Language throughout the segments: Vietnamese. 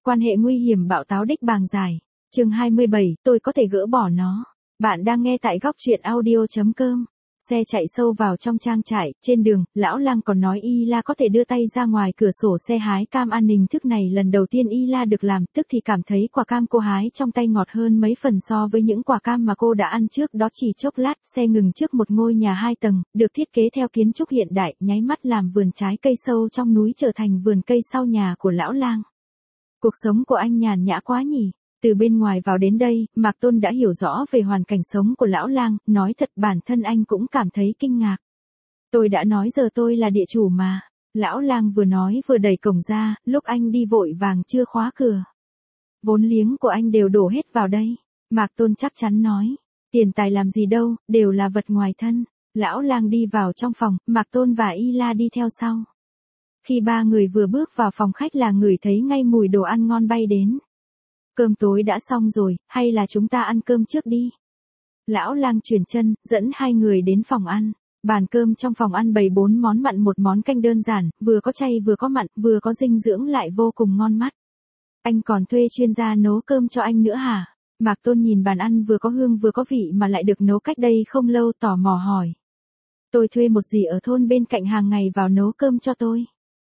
Quan hệ nguy hiểm bạo táo đích bàng giải. Chương 27, tôi có thể gỡ bỏ nó. Bạn đang nghe tại góc truyện audio.com. Xe chạy sâu vào trong trang trại, trên đường, lão lang còn nói Y La có thể đưa tay ra ngoài cửa sổ xe hái cam ăn. Hình thức này lần đầu tiên Y La được làm, tức thì cảm thấy quả cam cô hái trong tay ngọt hơn mấy phần so với những quả cam mà cô đã ăn trước đó. Chỉ chốc lát, xe ngừng trước một ngôi nhà 2 tầng, được thiết kế theo kiến trúc hiện đại, nháy mắt làm vườn trái cây sâu trong núi trở thành vườn cây sau nhà của lão lang. Cuộc sống của anh nhàn nhã quá nhỉ. Từ bên ngoài vào đến đây, Mạc Tôn đã hiểu rõ về hoàn cảnh sống của lão lang, nói thật bản thân anh cũng cảm thấy kinh ngạc. Tôi đã nói giờ tôi là địa chủ mà. Lão lang vừa nói vừa đẩy cổng ra, lúc anh đi vội vàng chưa khóa cửa. Vốn liếng của anh đều đổ hết vào đây. Mạc Tôn chắc chắn nói. Tiền tài làm gì đâu, đều là vật ngoài thân. Lão lang đi vào trong phòng, Mạc Tôn và Y La đi theo sau. Khi ba người vừa bước vào phòng khách là ngửi thấy ngay mùi đồ ăn ngon bay đến. Cơm tối đã xong rồi, hay là chúng ta ăn cơm trước đi? Lão lang chuyển chân, dẫn hai người đến phòng ăn. Bàn cơm trong phòng ăn bày 4 món mặn, một món canh đơn giản, vừa có chay vừa có mặn, vừa có dinh dưỡng lại vô cùng ngon mắt. Anh còn thuê chuyên gia nấu cơm cho anh nữa hả? Mạc Tôn nhìn bàn ăn vừa có hương vừa có vị mà lại được nấu cách đây không lâu, tò mò hỏi. Tôi thuê một dì ở thôn bên cạnh hàng ngày vào nấu cơm cho tôi.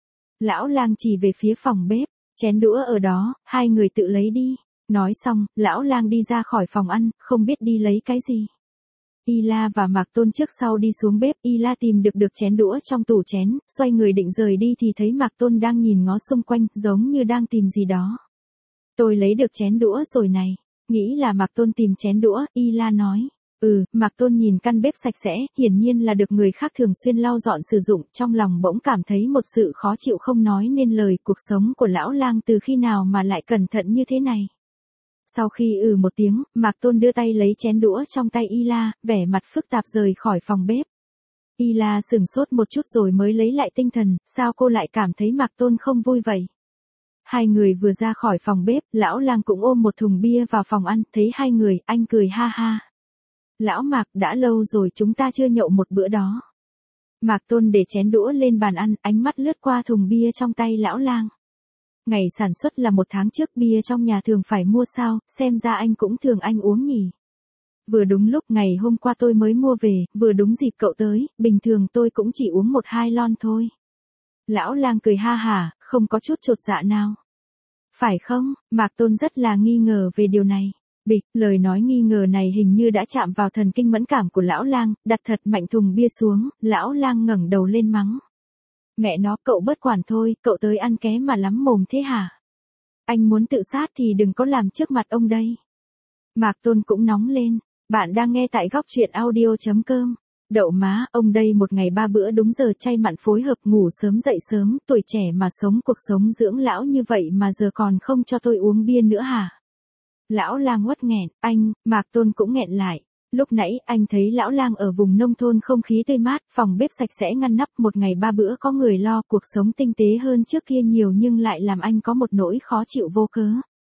Lão lang chỉ về phía phòng bếp. Chén đũa ở đó, hai người tự lấy đi. Nói xong, lão lang đi ra khỏi phòng ăn, không biết đi lấy cái gì. Y La và Mạc Tôn trước sau đi xuống bếp. Y La tìm được chén đũa trong tủ chén, xoay người định rời đi thì thấy Mạc Tôn đang nhìn ngó xung quanh, giống như đang tìm gì đó. Tôi lấy được chén đũa rồi này. Nghĩ là Mạc Tôn tìm chén đũa, Y La nói. Mạc Tôn nhìn căn bếp sạch sẽ, hiển nhiên là được người khác thường xuyên lau dọn sử dụng, trong lòng bỗng cảm thấy một sự khó chịu không nói nên lời. Cuộc sống của lão lang từ khi nào mà lại cẩn thận như thế này? Sau khi một tiếng, Mạc Tôn đưa tay lấy chén đũa trong tay Y La, vẻ mặt phức tạp rời khỏi phòng bếp. Y La sửng sốt một chút rồi mới lấy lại tinh thần, sao cô lại cảm thấy Mạc Tôn không vui vậy? Hai người vừa ra khỏi phòng bếp, lão lang cũng ôm một thùng bia vào phòng ăn, thấy hai người, anh cười ha ha. Lão Mạc, đã lâu rồi chúng ta chưa nhậu một bữa đó. Mạc Tôn để chén đũa lên bàn ăn, ánh mắt lướt qua thùng bia trong tay lão lang. Ngày sản xuất là 1 tháng trước, bia trong nhà thường phải mua sao, xem ra anh cũng thường anh uống nhỉ. Vừa đúng lúc ngày hôm qua tôi mới mua về, vừa đúng dịp cậu tới, bình thường tôi cũng chỉ uống 1-2 lon thôi. Lão lang cười ha hả, không có chút chột dạ nào. Phải không? Mạc Tôn rất là nghi ngờ về điều này. Bịch, lời nói nghi ngờ này hình như đã chạm vào thần kinh mẫn cảm của lão lang, đặt thật mạnh thùng bia xuống, lão lang ngẩng đầu lên mắng. Mẹ nó, cậu bớt quản thôi, cậu tới ăn ké mà lắm mồm thế hả? Anh muốn tự sát thì đừng có làm trước mặt ông đây. Mạc Tôn cũng nóng lên, bạn đang nghe tại góc truyện audio.com. Đậu má, ông đây một ngày 3 bữa đúng giờ chay mặn phối hợp, ngủ sớm dậy sớm, tuổi trẻ mà sống cuộc sống dưỡng lão như vậy mà giờ còn không cho tôi uống bia nữa hả? Lão lang uất nghẹn, anh, Mạc Tôn cũng nghẹn lại. Lúc nãy anh thấy lão lang ở vùng nông thôn không khí tươi mát, phòng bếp sạch sẽ ngăn nắp, một ngày 3 bữa có người lo, cuộc sống tinh tế hơn trước kia nhiều, nhưng lại làm anh có một nỗi khó chịu vô cớ.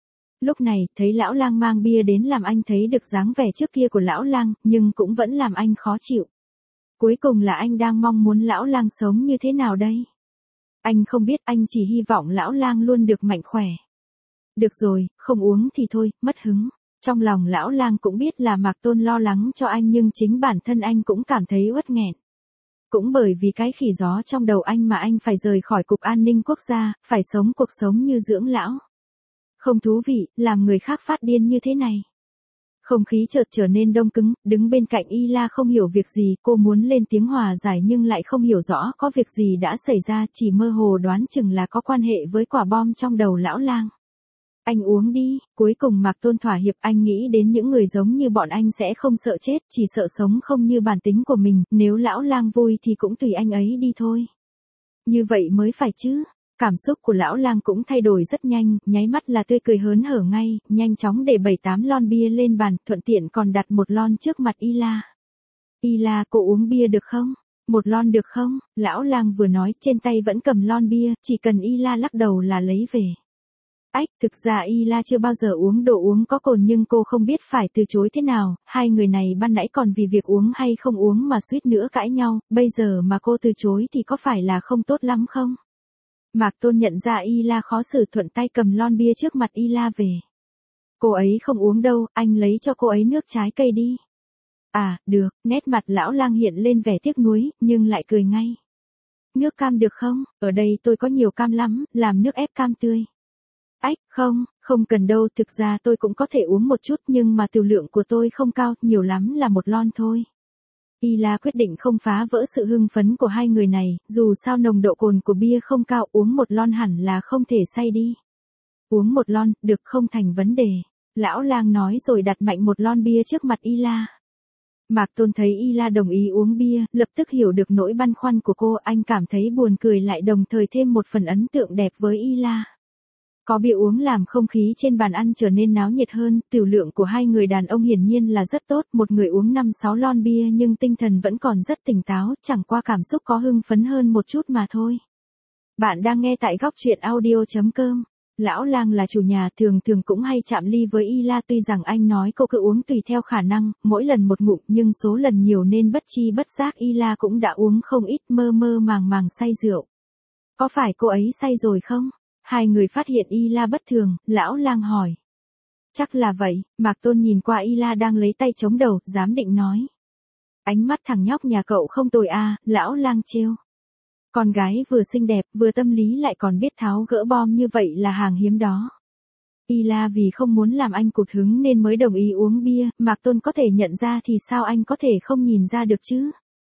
Lúc này, thấy lão lang mang bia đến làm anh thấy được dáng vẻ trước kia của lão lang, nhưng cũng vẫn làm anh khó chịu. Cuối cùng là anh đang mong muốn lão lang sống như thế nào đây? Anh không biết, anh chỉ hy vọng lão lang luôn được mạnh khỏe. Được rồi, không uống thì thôi, mất hứng. Trong lòng lão lang cũng biết là Mạc Tôn lo lắng cho anh, nhưng chính bản thân anh cũng cảm thấy uất nghẹn. Cũng bởi vì cái khỉ gió trong đầu anh mà anh phải rời khỏi Cục An ninh Quốc gia, phải sống cuộc sống như dưỡng lão. Không thú vị, làm người khác phát điên như thế này. Không khí chợt trở nên đông cứng, đứng bên cạnh Y La không hiểu việc gì, cô muốn lên tiếng hòa giải nhưng lại không hiểu rõ có việc gì đã xảy ra, chỉ mơ hồ đoán chừng là có quan hệ với quả bom trong đầu lão lang. Anh uống đi, cuối cùng Mạc Tôn thỏa hiệp, anh nghĩ đến những người giống như bọn anh sẽ không sợ chết, chỉ sợ sống không như bản tính của mình, nếu lão lang vui thì cũng tùy anh ấy đi thôi. Như vậy mới phải chứ. Cảm xúc của lão lang cũng thay đổi rất nhanh, nháy mắt là tươi cười hớn hở ngay, nhanh chóng để 7-8 lon bia lên bàn, thuận tiện còn đặt 1 lon trước mặt Y La. Y La, cô uống bia được không? 1 lon được không? Lão lang vừa nói, trên tay vẫn cầm lon bia, chỉ cần Y La lắc đầu là lấy về. Thực ra Y La chưa bao giờ uống đồ uống có cồn, nhưng cô không biết phải từ chối thế nào, hai người này ban nãy còn vì việc uống hay không uống mà suýt nữa cãi nhau, bây giờ mà cô từ chối thì có phải là không tốt lắm không? Mạc Tôn nhận ra Y La khó xử thuận tay cầm lon bia trước mặt Y La về. Cô ấy không uống đâu, anh lấy cho cô ấy nước trái cây đi. À, được, nét mặt lão lang hiện lên vẻ tiếc nuối, nhưng lại cười ngay. Nước cam được không, ở đây tôi có nhiều cam lắm, làm nước ép cam tươi. Ách, không cần đâu, thực ra tôi cũng có thể uống một chút nhưng mà tiểu lượng của tôi không cao, nhiều lắm là một lon thôi. Y La quyết định không phá vỡ sự hưng phấn của hai người này, dù sao nồng độ cồn của bia không cao, uống một lon hẳn là không thể say đi. Uống một lon, được không thành vấn đề. Lão lang nói rồi đặt mạnh một lon bia trước mặt Y La. Mạc Tôn thấy Y La đồng ý uống bia, lập tức hiểu được nỗi băn khoăn của cô, anh cảm thấy buồn cười lại đồng thời thêm một phần ấn tượng đẹp với Y La. Có bia uống làm không khí trên bàn ăn trở nên náo nhiệt hơn, tiểu lượng của hai người đàn ông hiển nhiên là rất tốt, một người uống 5-6 lon bia nhưng tinh thần vẫn còn rất tỉnh táo, chẳng qua cảm xúc có hưng phấn hơn một chút mà thôi. Bạn đang nghe tại góc truyện audio.com. Lão lang là chủ nhà thường cũng hay chạm ly với Y La, tuy rằng anh nói cô cứ uống tùy theo khả năng, mỗi lần một ngụm nhưng số lần nhiều nên bất chi bất giác Y La cũng đã uống không ít, mơ màng say rượu. Có phải cô ấy say rồi không? Hai người phát hiện Y La bất thường, lão lang hỏi. Chắc là vậy, Mạc Tôn nhìn qua Y La đang lấy tay chống đầu, giám định nói. Ánh mắt thằng nhóc nhà cậu không tồi à, lão lang trêu. Con gái vừa xinh đẹp, vừa tâm lý lại còn biết tháo gỡ bom như vậy là hàng hiếm đó. Y La vì không muốn làm anh cụt hứng nên mới đồng ý uống bia, Mạc Tôn có thể nhận ra thì sao anh có thể không nhìn ra được chứ?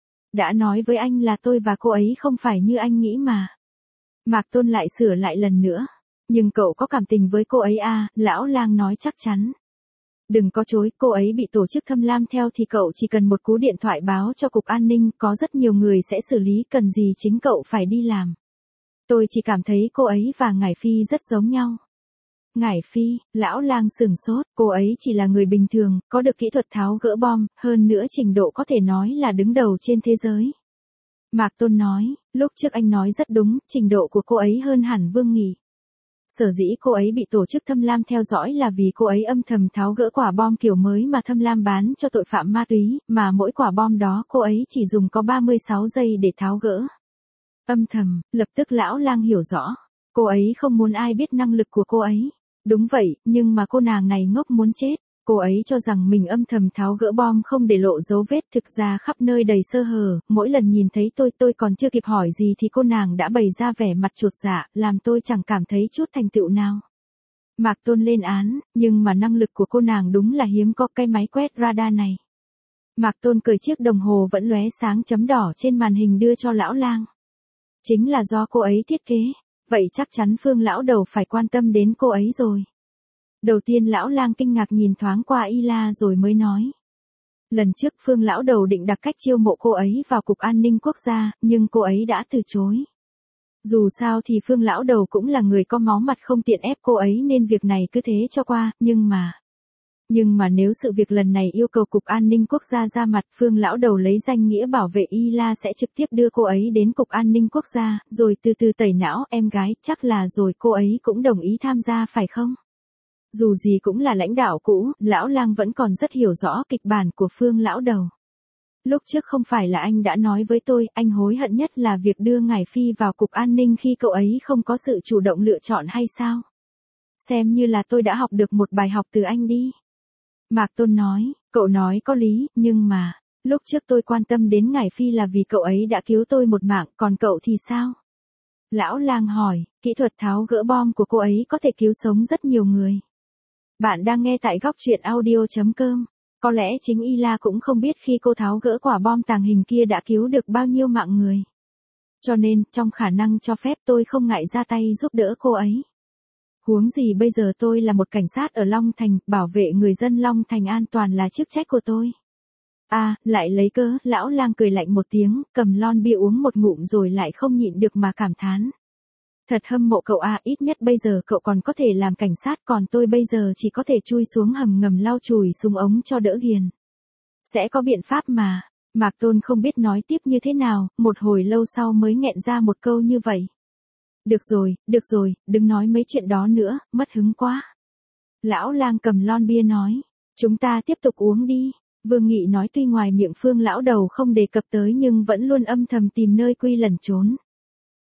Đã nói với anh là tôi và cô ấy không phải như anh nghĩ mà. Mạc Tôn lại sửa lại lần nữa. Nhưng cậu có cảm tình với cô ấy à, lão lang nói chắc chắn. Đừng có chối, cô ấy bị tổ chức tham lam theo thì cậu chỉ cần một cú điện thoại báo cho cục an ninh, có rất nhiều người sẽ xử lý, cần gì chính cậu phải đi làm. Tôi chỉ cảm thấy cô ấy và Ngải Phi rất giống nhau. Ngải Phi, lão lang sửng sốt, cô ấy chỉ là người bình thường, có được kỹ thuật tháo gỡ bom, hơn nữa trình độ có thể nói là đứng đầu trên thế giới. Mạc Tôn nói, lúc trước anh nói rất đúng, trình độ của cô ấy hơn hẳn Vương Nghị. Sở dĩ cô ấy bị tổ chức tham lam theo dõi là vì cô ấy âm thầm tháo gỡ quả bom kiểu mới mà tham lam bán cho tội phạm ma túy, mà mỗi quả bom đó cô ấy chỉ dùng có 36 giây để tháo gỡ. Âm thầm, lập tức lão lang hiểu rõ. Cô ấy không muốn ai biết năng lực của cô ấy. Đúng vậy, nhưng mà cô nàng này ngốc muốn chết. Cô ấy cho rằng mình âm thầm tháo gỡ bom không để lộ dấu vết, thực ra khắp nơi đầy sơ hở, mỗi lần nhìn thấy tôi còn chưa kịp hỏi gì thì cô nàng đã bày ra vẻ mặt chột dạ, làm tôi chẳng cảm thấy chút thành tựu nào. Mạc Tôn lên án, nhưng mà năng lực của cô nàng đúng là hiếm có, cái máy quét radar này. Mạc Tôn cởi chiếc đồng hồ vẫn lóe sáng chấm đỏ trên màn hình đưa cho lão lang. Chính là do cô ấy thiết kế, vậy chắc chắn Phương lão đầu phải quan tâm đến cô ấy rồi. Đầu tiên lão lang kinh ngạc nhìn thoáng qua Y La rồi mới nói. Lần trước Phương lão đầu định đặt cách chiêu mộ cô ấy vào Cục An ninh Quốc gia, nhưng cô ấy đã từ chối. Dù sao thì Phương lão đầu cũng là người có máu mặt, không tiện ép cô ấy nên việc này cứ thế cho qua, nhưng mà nếu sự việc lần này yêu cầu Cục An ninh Quốc gia ra mặt, Phương lão đầu lấy danh nghĩa bảo vệ Y La sẽ trực tiếp đưa cô ấy đến Cục An ninh Quốc gia, rồi từ từ tẩy não em gái, chắc là rồi cô ấy cũng đồng ý tham gia phải không? Dù gì cũng là lãnh đạo cũ, lão lang vẫn còn rất hiểu rõ kịch bản của Phương lão đầu. Lúc trước không phải là anh đã nói với tôi, anh hối hận nhất là việc đưa Ngải Phi vào Cục An ninh khi cậu ấy không có sự chủ động lựa chọn hay sao? Xem như là tôi đã học được một bài học từ anh đi. Mạc Tôn nói, cậu nói có lý, nhưng mà, lúc trước tôi quan tâm đến Ngải Phi là vì cậu ấy đã cứu tôi một mạng, còn cậu thì sao? Lão lang hỏi, kỹ thuật tháo gỡ bom của cô ấy có thể cứu sống rất nhiều người. Bạn đang nghe tại góc truyện audio.com. Có lẽ chính Y La cũng không biết khi cô tháo gỡ quả bom tàng hình kia đã cứu được bao nhiêu mạng người. Cho nên, trong khả năng cho phép tôi không ngại ra tay giúp đỡ cô ấy. Huống gì bây giờ tôi là một cảnh sát ở Long Thành, bảo vệ người dân Long Thành an toàn là chức trách của tôi. À, lại lấy cớ, lão lang cười lạnh một tiếng, cầm lon bia uống một ngụm rồi lại không nhịn được mà cảm thán. Thật hâm mộ cậu à, ít nhất bây giờ cậu còn có thể làm cảnh sát, còn tôi bây giờ chỉ có thể chui xuống hầm ngầm lau chùi súng ống cho đỡ ghiền. Sẽ có biện pháp mà. Mạc Tôn không biết nói tiếp như thế nào, một hồi lâu sau mới nghẹn ra một câu như vậy. Được rồi, đừng nói mấy chuyện đó nữa, mất hứng quá. Lão lang cầm lon bia nói, chúng ta tiếp tục uống đi. Vương Nghị nói tuy ngoài miệng Phương lão đầu không đề cập tới nhưng vẫn luôn âm thầm tìm nơi quy lẩn trốn.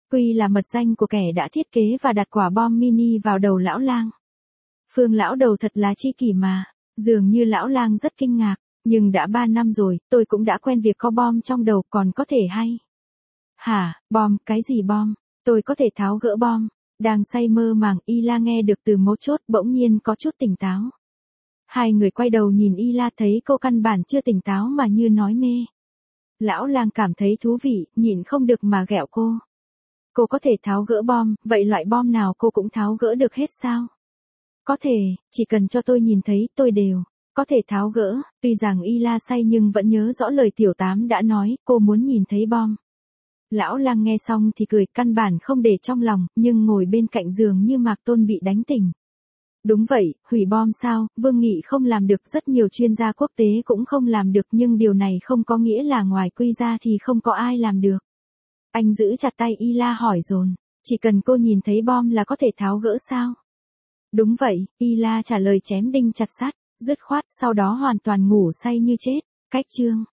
Quy là mật danh của kẻ đã thiết kế và đặt quả bom mini vào đầu lão lang. Phương lão đầu thật là chi kỷ mà, dường như lão lang rất kinh ngạc, nhưng đã 3 năm rồi, tôi cũng đã quen việc có bom trong đầu còn có thể hay. Hả, bom, cái gì bom? Tôi có thể tháo gỡ bom. Đang say mơ màng, Y La nghe được từ mấu chốt bỗng nhiên có chút tỉnh táo. Hai người quay đầu nhìn Y La thấy cô căn bản chưa tỉnh táo mà như nói mê. Lão lang cảm thấy thú vị, nhịn không được mà ghẹo cô. Cô có thể tháo gỡ bom, vậy loại bom nào cô cũng tháo gỡ được hết sao? Có thể, chỉ cần cho tôi nhìn thấy tôi đều có thể tháo gỡ. Tuy rằng Y La say nhưng vẫn nhớ rõ lời tiểu tám đã nói, cô muốn nhìn thấy bom. Lão lang nghe xong thì cười, căn bản không để trong lòng, nhưng ngồi bên cạnh giường như Mạc Tôn bị đánh tỉnh. Đúng vậy, hủy bom sao, Vương Nghị không làm được, rất nhiều chuyên gia quốc tế cũng không làm được, nhưng điều này không có nghĩa là ngoài Quy ra thì không có ai làm được. Anh giữ chặt tay Y La hỏi dồn, chỉ cần cô nhìn thấy bom là có thể tháo gỡ sao? Đúng vậy, Y La trả lời chém đinh chặt sắt, dứt khoát, sau đó hoàn toàn ngủ say như chết. Cách chương